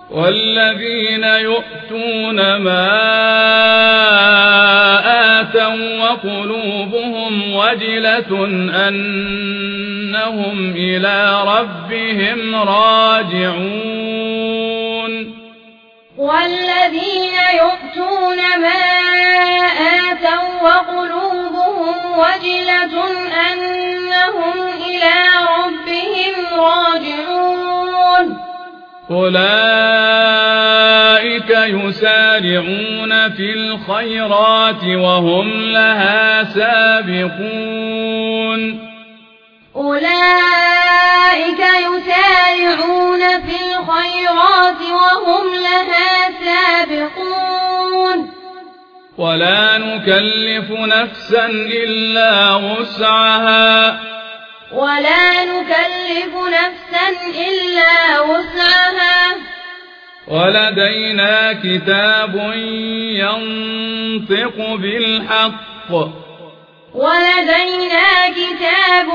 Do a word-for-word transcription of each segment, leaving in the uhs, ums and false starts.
والذين يؤتون ما آتوا وقلوبهم وجلة أنهم إلى ربهم راجعون والذين يؤتون ما آتوا وقلوبهم وجلة أنهم إلى ربهم راجعون أولئك يسارعون في الخيرات وهم لها سابقون أولئك يسارعون في الخيرات وهم لها سابقون ولا نكلف نفسا إلا وسعها ولا نكلف نفسا إلا وسعها ولدينا كتاب ينطق بالحق ولدينا كتاب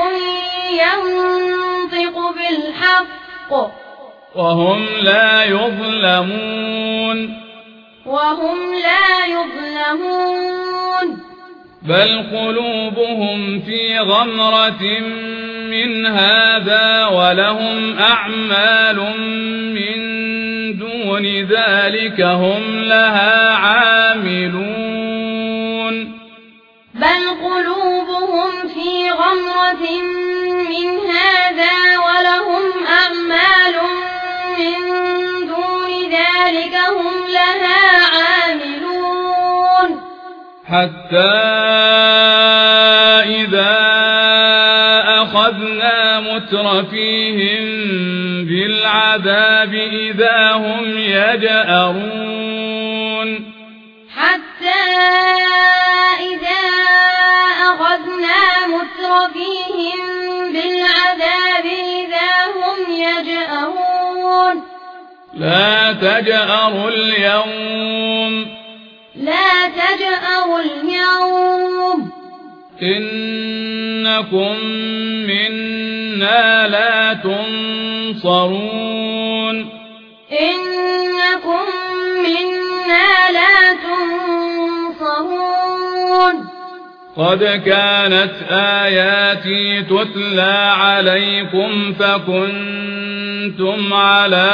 ينطق بالحق وهم لا يظلمون وهم لا يظلمون بل قلوبهم في غمرة من هذا ولهم أعمال من دون ذلك هم لها عاملون بل قلوبهم في غمرة من هذا ولهم أعمال من دون ذلك هم لها عاملون حتى إذا أخذنا مترفيهم بالعذاب إذا هم يجأرون حتى إذا أخذنا مترفيهم بالعذاب إذا هم يجأرون لا تجأروا اليوم لا تجأروا اليوم إنكم منا لا تنصرون إنكم منا لا تنصرون قد كانت آياتي تتلى عليكم فكنتم على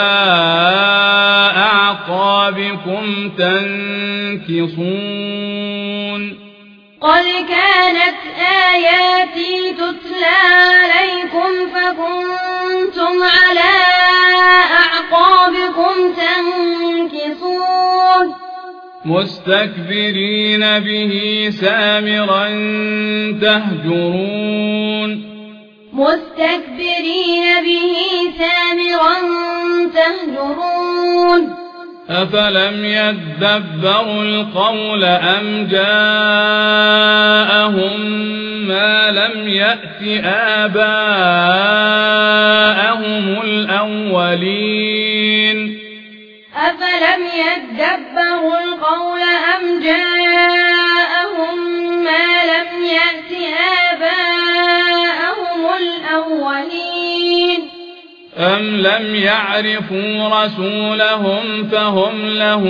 أعقابكم تنكصون قد كانت آياتي تتلى عليكم فكنتم على أعقابكم تنكصون مستكبرين به سامرا تهجرون مستكبرين به سامرا تهجرون أفلم يدبروا القول أم جاءهم ما لم يأت آباءهم الأولين أفلم يدبروا القول أم جاءهم ما لم يأت آباءهم الأولين أم لم يعرفوا رسولهم فهم له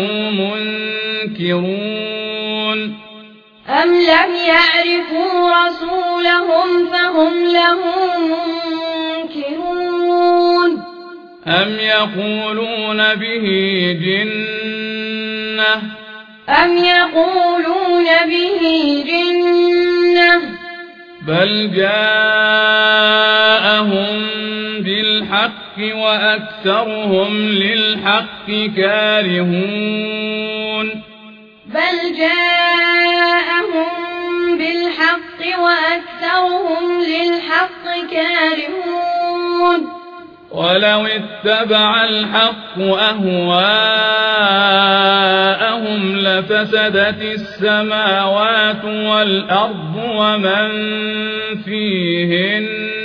منكرون أم لم يعرفوا رسولهم فهم له منكرون أم يقولون به جنة أم يقولون به جنة بل جاءهم بالحق وأكثرهم للحق كارهون بل جاءهم بالحق وأكثرهم للحق كارهون ولو اتبع الحق أهواءهم لفسدت السماوات والأرض ومن فيهن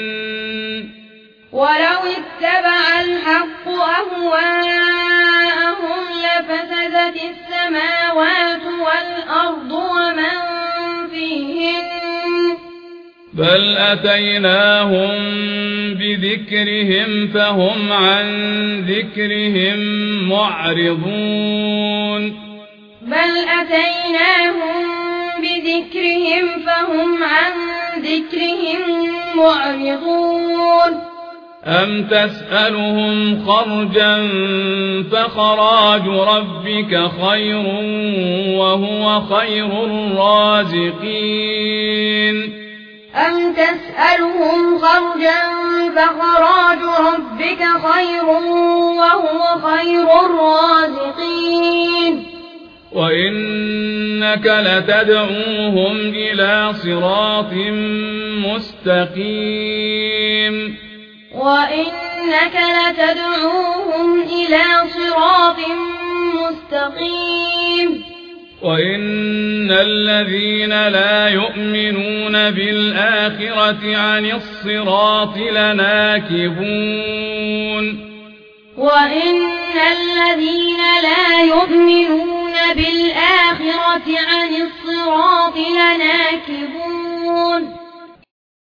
ولو اتبع الحق أهواءهم لفسدت السماوات والأرض ومن فيهن بل أتيناهم بذكرهم فهم عن ذكرهم معرضون بل أتيناهم بذكرهم فهم عن ذكرهم معرضون أم تسألهم خرجا فخراج ربك خير وهو خير الرازقين أم تسألهم خرجا فخراج ربك خير وهو خير الرازقين وإنك لتدعوهم إلى صراط مستقيم وإنك لتدعوهم إلى صراط مستقيم وإن الذين لا يؤمنون بالآخرة عن الصراط لناكبون وإن الذين لا يؤمنون بالآخرة عن الصراط لناكبون